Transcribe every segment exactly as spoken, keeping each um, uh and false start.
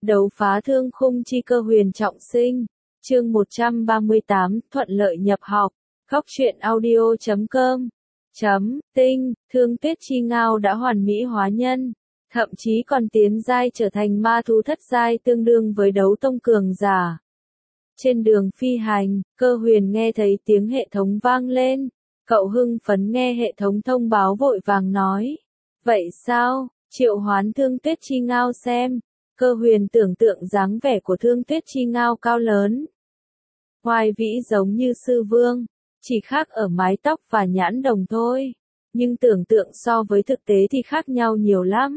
Đấu phá thương khung chi cơ huyền trọng sinh. Chương một trăm ba mươi tám, thuận lợi nhập học. Góc truyện audio chấm com. Chấm, tinh, Thương Tuyết Chi Ngao đã hoàn mỹ hóa nhân. Thậm chí còn tiến giai trở thành ma thú thất giai tương đương với đấu tông cường giả. Trên đường phi hành, Cơ Huyền nghe thấy tiếng hệ thống vang lên. Cậu hưng phấn nghe hệ thống thông báo vội vàng nói. Vậy sao, triệu hoán Thương Tuyết Chi Ngao xem. Cơ Huyền tưởng tượng dáng vẻ của Thương Tuyết Chi Ngao cao lớn. Hoài vĩ giống như sư vương, chỉ khác ở mái tóc và nhãn đồng thôi. Nhưng tưởng tượng so với thực tế thì khác nhau nhiều lắm.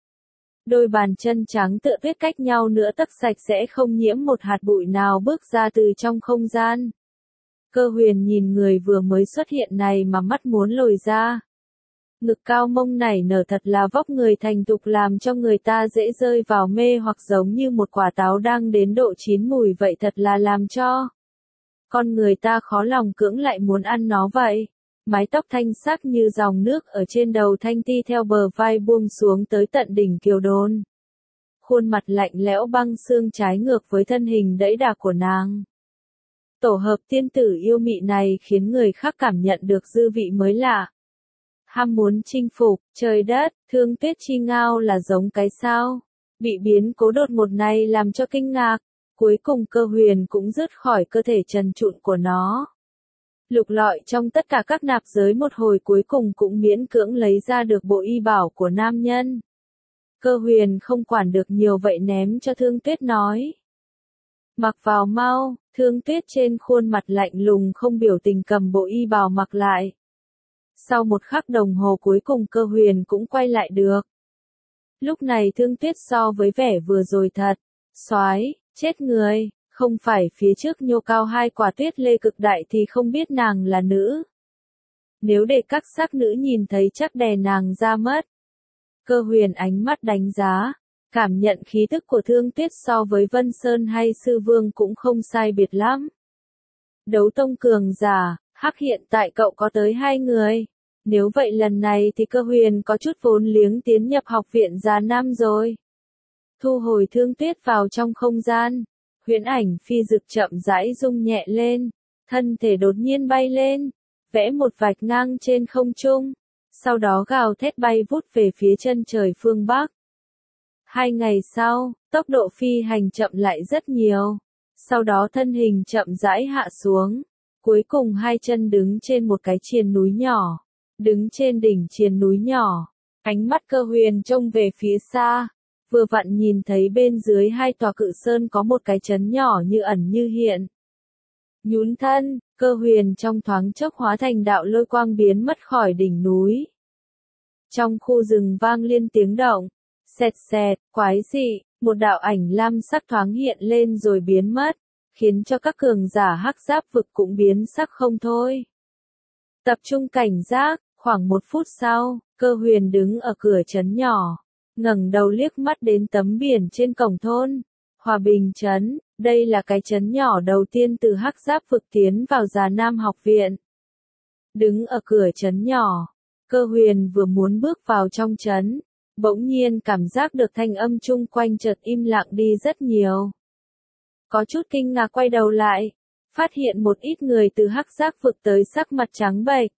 Đôi bàn chân trắng tựa tuyết cách nhau nửa tấc sạch sẽ không nhiễm một hạt bụi nào bước ra từ trong không gian. Cơ Huyền nhìn người vừa mới xuất hiện này mà mắt muốn lồi ra. Ngực cao mông nảy nở thật là vóc người thành thục làm cho người ta dễ rơi vào mê hoặc giống như một quả táo đang đến độ chín mùi vậy, thật là làm cho con người ta khó lòng cưỡng lại muốn ăn nó vậy. Mái tóc thanh sắc như dòng nước ở trên đầu thanh ti theo bờ vai buông xuống tới tận đỉnh kiều đôn. Khuôn mặt lạnh lẽo băng xương trái ngược với thân hình đẫy đà của nàng. Tổ hợp tiên tử yêu mị này khiến người khác cảm nhận được dư vị mới lạ. Ham muốn chinh phục, trời đất, Thương Tuyết Chi Ngao là giống cái sao? Bị biến cố đột ngột này làm cho kinh ngạc, cuối cùng Cơ Huyền cũng rứt khỏi cơ thể trần trụi của nó. Lục lọi trong tất cả các nạp giới một hồi cuối cùng cũng miễn cưỡng lấy ra được bộ y bảo của nam nhân. Cơ Huyền không quản được nhiều vậy ném cho Thương Tuyết nói. Mặc vào mau, Thương Tuyết trên khuôn mặt lạnh lùng không biểu tình cầm bộ y bào mặc lại. Sau một khắc đồng hồ cuối cùng Cơ Huyền cũng quay lại được. Lúc này Thương Tuyết so với vẻ vừa rồi thật, soái, chết người, không phải phía trước nhô cao hai quả tuyết lê cực đại thì không biết nàng là nữ. Nếu để các sắc nữ nhìn thấy chắc đè nàng ra mất. Cơ Huyền ánh mắt đánh giá, cảm nhận khí tức của Thương Tuyết so với Vân Sơn hay Sư Vương cũng không sai biệt lắm. Đấu tông cường giả, hắc hiện tại cậu có tới hai người. Nếu vậy lần này thì Cơ Huyền có chút vốn liếng tiến nhập học viện Già Nam rồi. Thu hồi Thương Tuyết vào trong không gian. Huyễn ảnh phi dực chậm rãi rung nhẹ lên. Thân thể đột nhiên bay lên. Vẽ một vạch ngang trên không trung. Sau đó gào thét bay vút về phía chân trời phương Bắc. Hai ngày sau, tốc độ phi hành chậm lại rất nhiều. Sau đó thân hình chậm rãi hạ xuống. Cuối cùng hai chân đứng trên một cái triền núi nhỏ. Đứng trên đỉnh triền núi nhỏ, ánh mắt Cơ Huyền trông về phía xa, vừa vặn nhìn thấy bên dưới hai tòa cự sơn có một cái trấn nhỏ như ẩn như hiện. Nhún thân, Cơ Huyền trong thoáng chốc hóa thành đạo lôi quang biến mất khỏi đỉnh núi. Trong khu rừng vang lên tiếng động, xẹt xẹt, quái dị, một đạo ảnh lam sắc thoáng hiện lên rồi biến mất, khiến cho các cường giả hắc giáp vực cũng biến sắc không thôi. Tập trung cảnh giác. Khoảng một phút sau, Cơ Huyền đứng ở cửa trấn nhỏ, ngẩng đầu liếc mắt đến tấm biển trên cổng thôn. Hòa Bình trấn, đây là cái trấn nhỏ đầu tiên từ hắc giáp vực tiến vào Già Nam học viện. Đứng ở cửa trấn nhỏ, Cơ Huyền vừa muốn bước vào trong trấn, bỗng nhiên cảm giác được thanh âm chung quanh chợt im lặng đi rất nhiều. Có chút kinh ngạc quay đầu lại, phát hiện một ít người từ hắc giáp vực tới sắc mặt trắng bệch.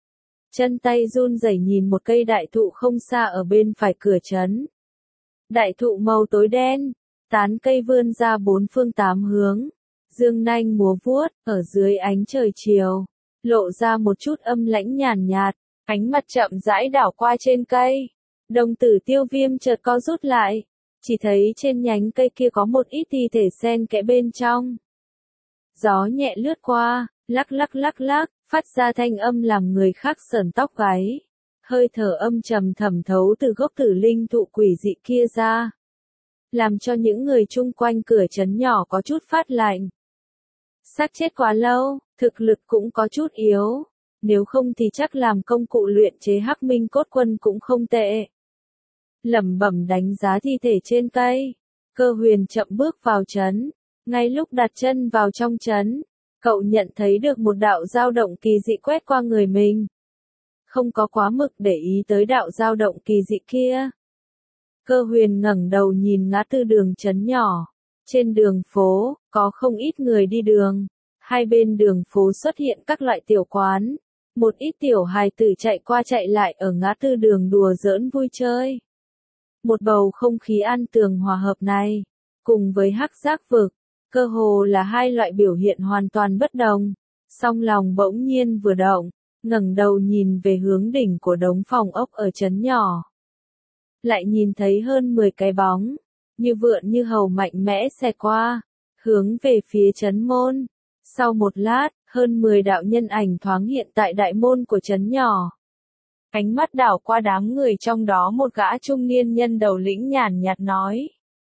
Chân tay run rẩy nhìn một cây đại thụ không xa ở bên phải cửa trấn. Đại thụ màu tối đen, tán cây vươn ra bốn phương tám hướng, dương nanh múa vuốt, ở dưới ánh trời chiều, lộ ra một chút âm lãnh nhàn nhạt, ánh mặt chậm rãi đảo qua trên cây. Đồng tử Tiêu Viêm chợt co rút lại, chỉ thấy trên nhánh cây kia có một ít thi thể xen kẽ bên trong. Gió nhẹ lướt qua, lắc lắc lắc lắc, phát ra thanh âm làm người khác sởn tóc gáy. Hơi thở âm trầm thẩm thấu từ gốc tử linh thụ quỷ dị kia ra, làm cho những người chung quanh cửa trấn nhỏ có chút phát lạnh. Xác chết quá lâu, thực lực cũng có chút yếu, nếu không thì chắc làm công cụ luyện chế hắc minh cốt quân cũng không tệ. Lẩm bẩm đánh giá thi thể trên cây, Cơ Huyền chậm bước vào trấn. Ngay lúc đặt chân vào trong trấn, cậu nhận thấy được một đạo dao động kỳ dị quét qua người mình. Không có quá mực để ý tới đạo dao động kỳ dị kia. Cơ Huyền ngẩng đầu nhìn ngã tư đường trấn nhỏ. Trên đường phố, có không ít người đi đường. Hai bên đường phố xuất hiện các loại tiểu quán. Một ít tiểu hài tử chạy qua chạy lại ở ngã tư đường đùa giỡn vui chơi. Một bầu không khí an tường hòa hợp này, cùng với hắc giác vực, cơ hồ là hai loại biểu hiện hoàn toàn bất đồng. Song lòng bỗng nhiên vừa động, ngẩng đầu nhìn về hướng đỉnh của đống phòng ốc ở trấn nhỏ. Lại nhìn thấy hơn mười cái bóng, như vượn như hầu mạnh mẽ xẹt qua, hướng về phía trấn môn. Sau một lát, hơn mười đạo nhân ảnh thoáng hiện tại đại môn của trấn nhỏ. Ánh mắt đảo qua đám người, trong đó một gã trung niên nhân đầu lĩnh nhàn nhạt nói.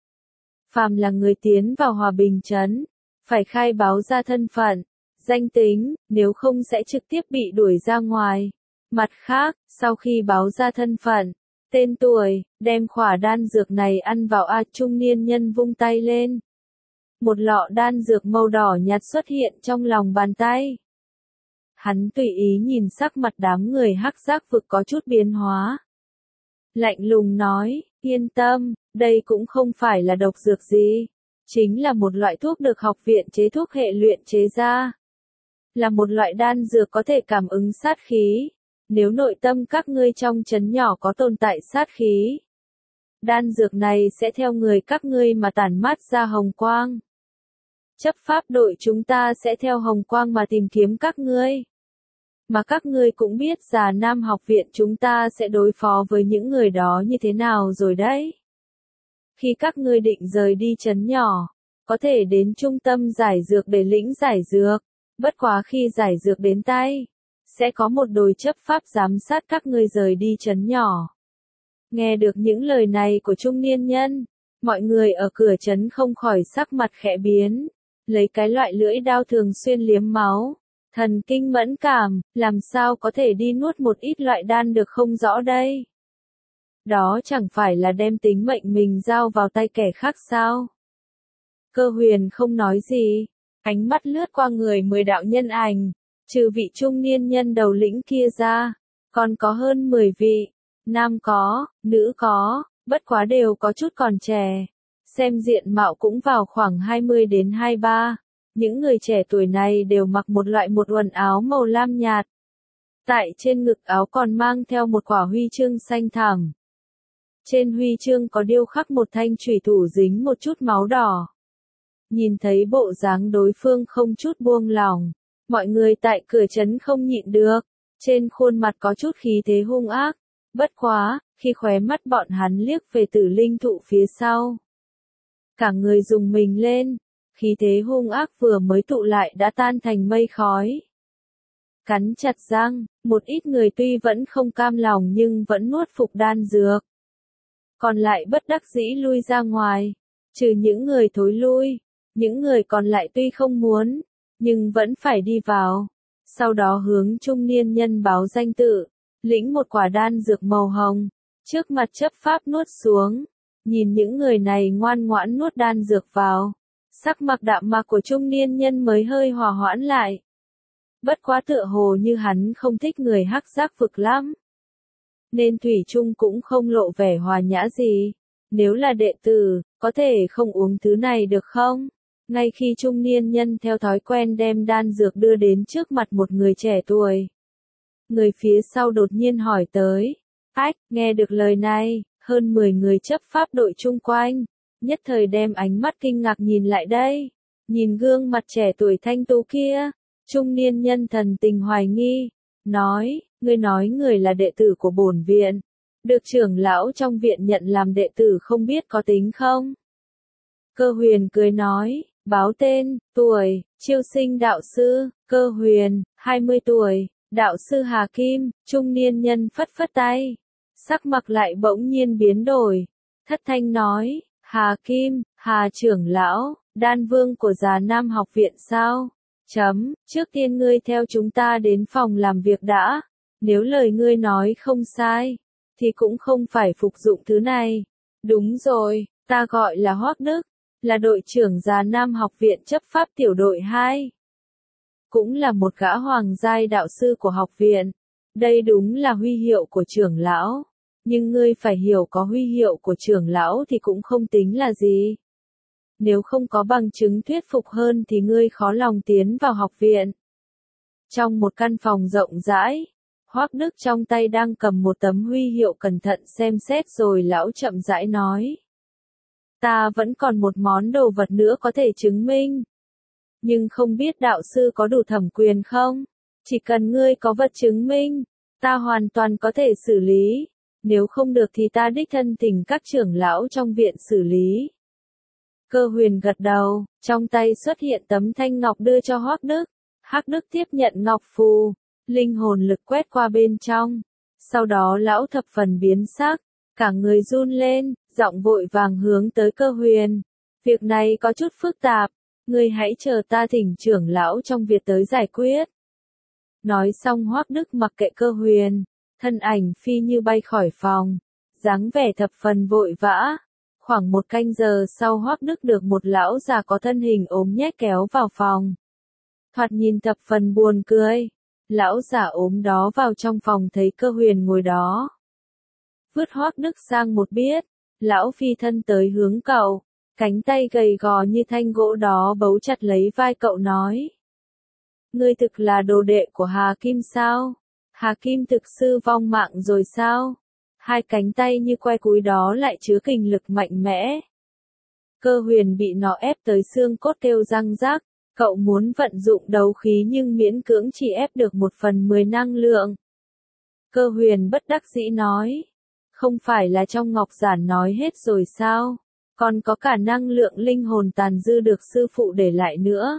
Phàm là người tiến vào Hòa Bình trấn, phải khai báo ra thân phận, danh tính, nếu không sẽ trực tiếp bị đuổi ra ngoài. Mặt khác, sau khi báo ra thân phận, tên tuổi, đem khỏa đan dược này ăn vào. A trung niên nhân vung tay lên. Một lọ đan dược màu đỏ nhạt xuất hiện trong lòng bàn tay. Hắn tùy ý nhìn sắc mặt đám người hắc giác vực có chút biến hóa. Lạnh lùng nói, yên tâm, đây cũng không phải là độc dược gì. Chính là một loại thuốc được học viện chế thuốc hệ luyện chế ra. Là một loại đan dược có thể cảm ứng sát khí. Nếu nội tâm các ngươi trong trấn nhỏ có tồn tại sát khí, đan dược này sẽ theo người các ngươi mà tản mát ra hồng quang. Chấp pháp đội chúng ta sẽ theo hồng quang mà tìm kiếm các ngươi. Mà các ngươi cũng biết Già Nam học viện chúng ta sẽ đối phó với những người đó như thế nào rồi đấy. Khi các ngươi định rời đi trấn nhỏ, có thể đến trung tâm giải dược để lĩnh giải dược. Bất quá khi giải dược đến tay, sẽ có một đội chấp pháp giám sát các ngươi rời đi trấn nhỏ. Nghe được những lời này của trung niên nhân, mọi người ở cửa trấn không khỏi sắc mặt khẽ biến, lấy cái loại lưỡi đao thường xuyên liếm máu, thần kinh mẫn cảm, làm sao có thể đi nuốt một ít loại đan được không rõ đây. Đó chẳng phải là đem tính mệnh mình giao vào tay kẻ khác sao? Cơ Huyền không nói gì, ánh mắt lướt qua người mười đạo nhân ảnh. Trừ vị trung niên nhân đầu lĩnh kia ra, còn có hơn mười vị, nam có, nữ có, bất quá đều có chút còn trẻ. Xem diện mạo cũng vào khoảng hai mươi đến hai mươi ba. Những người trẻ tuổi này đều mặc một loại một quần áo màu lam nhạt. Tại trên ngực áo còn mang theo một quả huy chương xanh thẳm. Trên huy chương có điêu khắc một thanh chủy thủ dính một chút máu đỏ. Nhìn thấy bộ dáng đối phương không chút buông lỏng. Mọi người tại cửa trấn không nhịn được, trên khuôn mặt có chút khí thế hung ác. Bất quá, khi khóe mắt bọn hắn liếc về Tử Linh thụ phía sau, cả người rùng mình lên, khí thế hung ác vừa mới tụ lại đã tan thành mây khói. Cắn chặt răng, một ít người tuy vẫn không cam lòng nhưng vẫn nuốt phục đan dược. Còn lại bất đắc dĩ lui ra ngoài, trừ những người thối lui, những người còn lại tuy không muốn, nhưng vẫn phải đi vào. Sau đó hướng trung niên nhân báo danh tự, lĩnh một quả đan dược màu hồng, trước mặt chấp pháp nuốt xuống. Nhìn những người này ngoan ngoãn nuốt đan dược vào, sắc mặt đạm mạc của trung niên nhân mới hơi hòa hoãn lại. Bất quá tựa hồ như hắn không thích người hắc giác vực lắm, nên thủy chung cũng không lộ vẻ hòa nhã gì. Nếu là đệ tử, có thể không uống thứ này được không? Ngay khi trung niên nhân theo thói quen đem đan dược đưa đến trước mặt một người trẻ tuổi, người phía sau đột nhiên hỏi tới. Ách, nghe được lời này, hơn mười người chấp pháp đội chung quanh, nhất thời đem ánh mắt kinh ngạc nhìn lại đây. Nhìn gương mặt trẻ tuổi thanh tú kia, trung niên nhân thần tình hoài nghi, nói, ngươi nói người là đệ tử của bổn viện, được trưởng lão trong viện nhận làm đệ tử không biết có tính không? Cơ Huyền cười nói, báo tên, tuổi, chiêu sinh đạo sư, Cơ Huyền, hai mươi tuổi, đạo sư Hà Kim. Trung niên nhân phất phất tay, sắc mặt lại bỗng nhiên biến đổi, thất thanh nói, Hà Kim, Hà trưởng lão, đan vương của Già Nam học viện sao? Chấm, trước tiên ngươi theo chúng ta đến phòng làm việc đã, nếu lời ngươi nói không sai, thì cũng không phải phục dụng thứ này. Đúng rồi, ta gọi là Hoắc Đức, là đội trưởng Già Nam học viện chấp pháp tiểu đội hai. Cũng là một gã hoàng giai đạo sư của học viện. Đây đúng là huy hiệu của trưởng lão. Nhưng ngươi phải hiểu có huy hiệu của trưởng lão thì cũng không tính là gì. Nếu không có bằng chứng thuyết phục hơn thì ngươi khó lòng tiến vào học viện. Trong một căn phòng rộng rãi, Hoắc Đức trong tay đang cầm một tấm huy hiệu cẩn thận xem xét rồi lão chậm rãi nói. Ta vẫn còn một món đồ vật nữa có thể chứng minh. Nhưng không biết đạo sư có đủ thẩm quyền không? Chỉ cần ngươi có vật chứng minh, ta hoàn toàn có thể xử lý. Nếu không được thì ta đích thân thỉnh các trưởng lão trong viện xử lý. Cơ Huyền gật đầu, trong tay xuất hiện tấm thanh ngọc đưa cho Hoắc Đức. Hoắc Đức tiếp nhận ngọc phù, linh hồn lực quét qua bên trong. Sau đó lão thập phần biến sắc, cả người run lên, giọng vội vàng hướng tới Cơ Huyền. Việc này có chút phức tạp, ngươi hãy chờ ta thỉnh trưởng lão trong viện tới giải quyết. Nói xong Hoắc Đức mặc kệ Cơ Huyền, thân ảnh phi như bay khỏi phòng, dáng vẻ thập phần vội vã. Khoảng một canh giờ sau Hoắc Đức được một lão già có thân hình ốm nhét kéo vào phòng. Thoạt nhìn thập phần buồn cười. Lão già ốm đó vào trong phòng thấy Cơ Huyền ngồi đó. Vứt Hoắc Đức sang một biết, lão phi thân tới hướng cậu, cánh tay gầy gò như thanh gỗ đó bấu chặt lấy vai cậu nói. Ngươi thực là đồ đệ của Hà Kim sao? Hà Kim thực sư vong mạng rồi sao? Hai cánh tay như que cúi đó lại chứa kình lực mạnh mẽ. Cơ Huyền bị nó ép tới xương cốt kêu răng rắc, cậu muốn vận dụng đấu khí nhưng miễn cưỡng chỉ ép được một phần mười năng lượng. Cơ Huyền bất đắc dĩ nói, không phải là trong ngọc giản nói hết rồi sao, còn có cả năng lượng linh hồn tàn dư được sư phụ để lại nữa.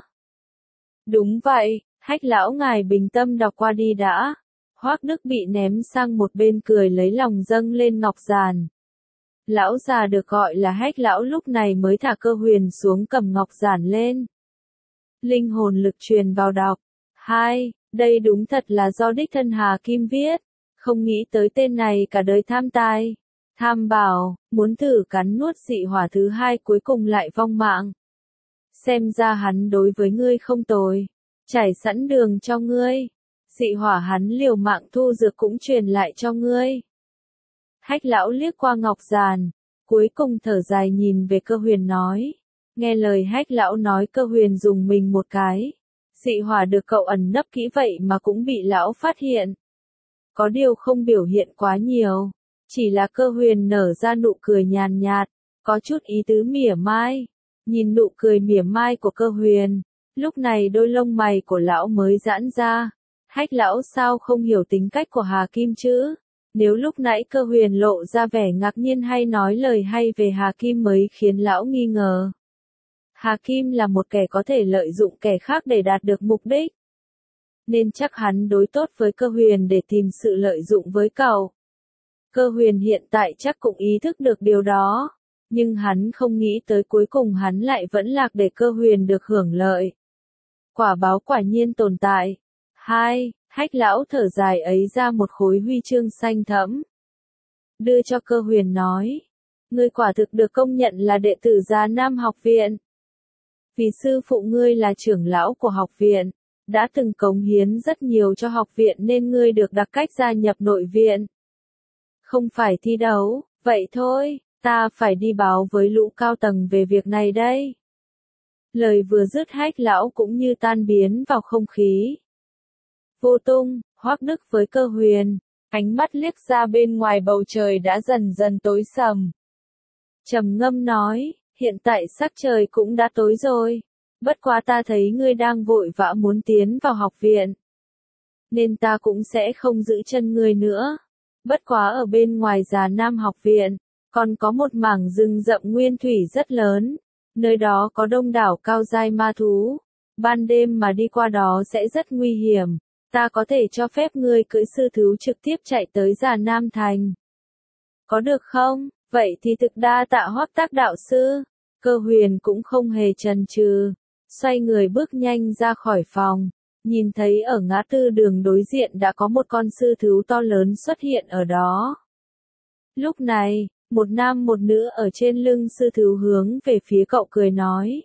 Đúng vậy, Hách lão ngài bình tâm đọc qua đi đã. Hoắc Đức bị ném sang một bên cười lấy lòng dâng lên ngọc giản. Lão già được gọi là Hách lão lúc này mới thả Cơ Huyền xuống cầm ngọc giản lên. Linh hồn lực truyền vào đọc. Hai, đây đúng thật là do đích thân Hà Kim viết. Không nghĩ tới tên này cả đời tham tài. Tham bảo, muốn thử cắn nuốt dị hỏa thứ hai cuối cùng lại vong mạng. Xem ra hắn đối với ngươi không tồi. Trải sẵn đường cho ngươi. Dị hỏa hắn liều mạng thu dược cũng truyền lại cho ngươi. Hách lão liếc qua ngọc giản, cuối cùng thở dài nhìn về Cơ Huyền nói. Nghe lời Hách lão nói Cơ Huyền dùng mình một cái. Dị hỏa được cậu ẩn nấp kỹ vậy mà cũng bị lão phát hiện. Có điều không biểu hiện quá nhiều. Chỉ là Cơ Huyền nở ra nụ cười nhàn nhạt, có chút ý tứ mỉa mai. Nhìn nụ cười mỉa mai của Cơ Huyền, lúc này đôi lông mày của lão mới giãn ra. Hách lão sao không hiểu tính cách của Hà Kim chứ? Nếu lúc nãy Cơ Huyền lộ ra vẻ ngạc nhiên hay nói lời hay về Hà Kim mới khiến lão nghi ngờ. Hà Kim là một kẻ có thể lợi dụng kẻ khác để đạt được mục đích. Nên chắc hắn đối tốt với Cơ Huyền để tìm sự lợi dụng với cậu. Cơ Huyền hiện tại chắc cũng ý thức được điều đó. Nhưng hắn không nghĩ tới cuối cùng hắn lại vẫn lạc để Cơ Huyền được hưởng lợi. Quả báo quả nhiên tồn tại. Hai, Hách lão thở dài ấy ra một khối huy chương xanh thẫm. Đưa cho Cơ Huyền nói. Ngươi quả thực được công nhận là đệ tử Già Nam học viện. Vì sư phụ ngươi là trưởng lão của học viện, đã từng cống hiến rất nhiều cho học viện nên ngươi được đặc cách gia nhập nội viện. Không phải thi đấu, vậy thôi, ta phải đi báo với lũ cao tầng về việc này đây. Lời vừa dứt Hách lão cũng như tan biến vào không khí. Vô tung, Hoắc Đức với Cơ Huyền, ánh mắt liếc ra bên ngoài bầu trời đã dần dần tối sầm. Trầm ngâm nói, hiện tại sắc trời cũng đã tối rồi, bất quá ta thấy ngươi đang vội vã muốn tiến vào học viện. Nên ta cũng sẽ không giữ chân ngươi nữa. Bất quá ở bên ngoài Già Nam học viện, còn có một mảng rừng rậm nguyên thủy rất lớn, nơi đó có đông đảo cao giai ma thú. Ban đêm mà đi qua đó sẽ rất nguy hiểm. Ta có thể cho phép ngươi cưỡi sư thú trực tiếp chạy tới Già Nam Thành. Có được không? Vậy thì thực đa tạ Hoắc Tác đạo sư. Cơ Huyền cũng không hề chần chừ, xoay người bước nhanh ra khỏi phòng, nhìn thấy ở ngã tư đường đối diện đã có một con sư thú to lớn xuất hiện ở đó. Lúc này, một nam một nữ ở trên lưng sư thú hướng về phía cậu cười nói.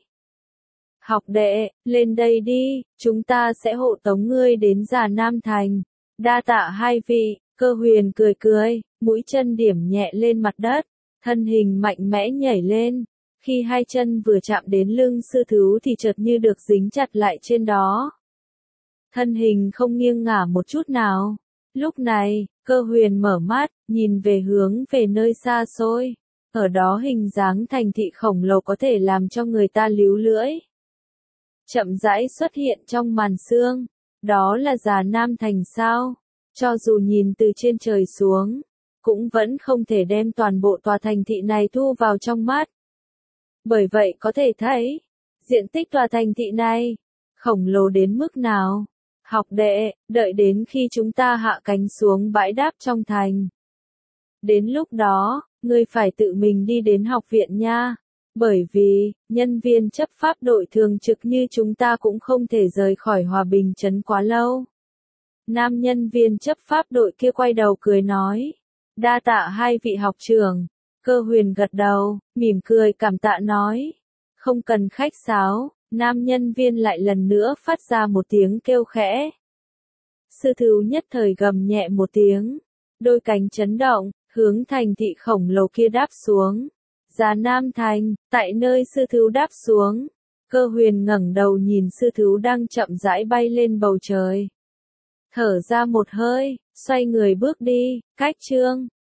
Học đệ, lên đây đi, chúng ta sẽ hộ tống ngươi đến Già Nam Thành. Đa tạ hai vị. Cơ Huyền cười cười, mũi chân điểm nhẹ lên mặt đất, thân hình mạnh mẽ nhảy lên. Khi hai chân vừa chạm đến lưng sư thú thì chợt như được dính chặt lại trên đó. Thân hình không nghiêng ngả một chút nào. Lúc này, Cơ Huyền mở mắt, nhìn về hướng về nơi xa xôi. Ở đó hình dáng thành thị khổng lồ có thể làm cho người ta líu lưỡi. Chậm rãi xuất hiện trong màn sương. Đó là Già Nam Thành sao? Cho dù nhìn từ trên trời xuống, cũng vẫn không thể đem toàn bộ tòa thành thị này thu vào trong mắt. Bởi vậy có thể thấy, diện tích tòa thành thị này, khổng lồ đến mức nào. Học đệ, đợi đến khi chúng ta hạ cánh xuống bãi đáp trong thành. Đến lúc đó, ngươi phải tự mình đi đến học viện nha. Bởi vì, nhân viên chấp pháp đội thường trực như chúng ta cũng không thể rời khỏi Hòa Bình trấn quá lâu. Nam nhân viên chấp pháp đội kia quay đầu cười nói. Đa tạ hai vị học trưởng. Cơ Huyền gật đầu, mỉm cười cảm tạ nói. Không cần khách sáo, nam nhân viên lại lần nữa phát ra một tiếng kêu khẽ. Sư thú nhất thời gầm nhẹ một tiếng, đôi cánh chấn động, hướng thành thị khổng lồ kia đáp xuống. Già Nam Thành, tại nơi sư thú đáp xuống. Cơ Huyền ngẩng đầu nhìn sư thú đang chậm rãi bay lên bầu trời. Thở ra một hơi, xoay người bước đi, cách chương.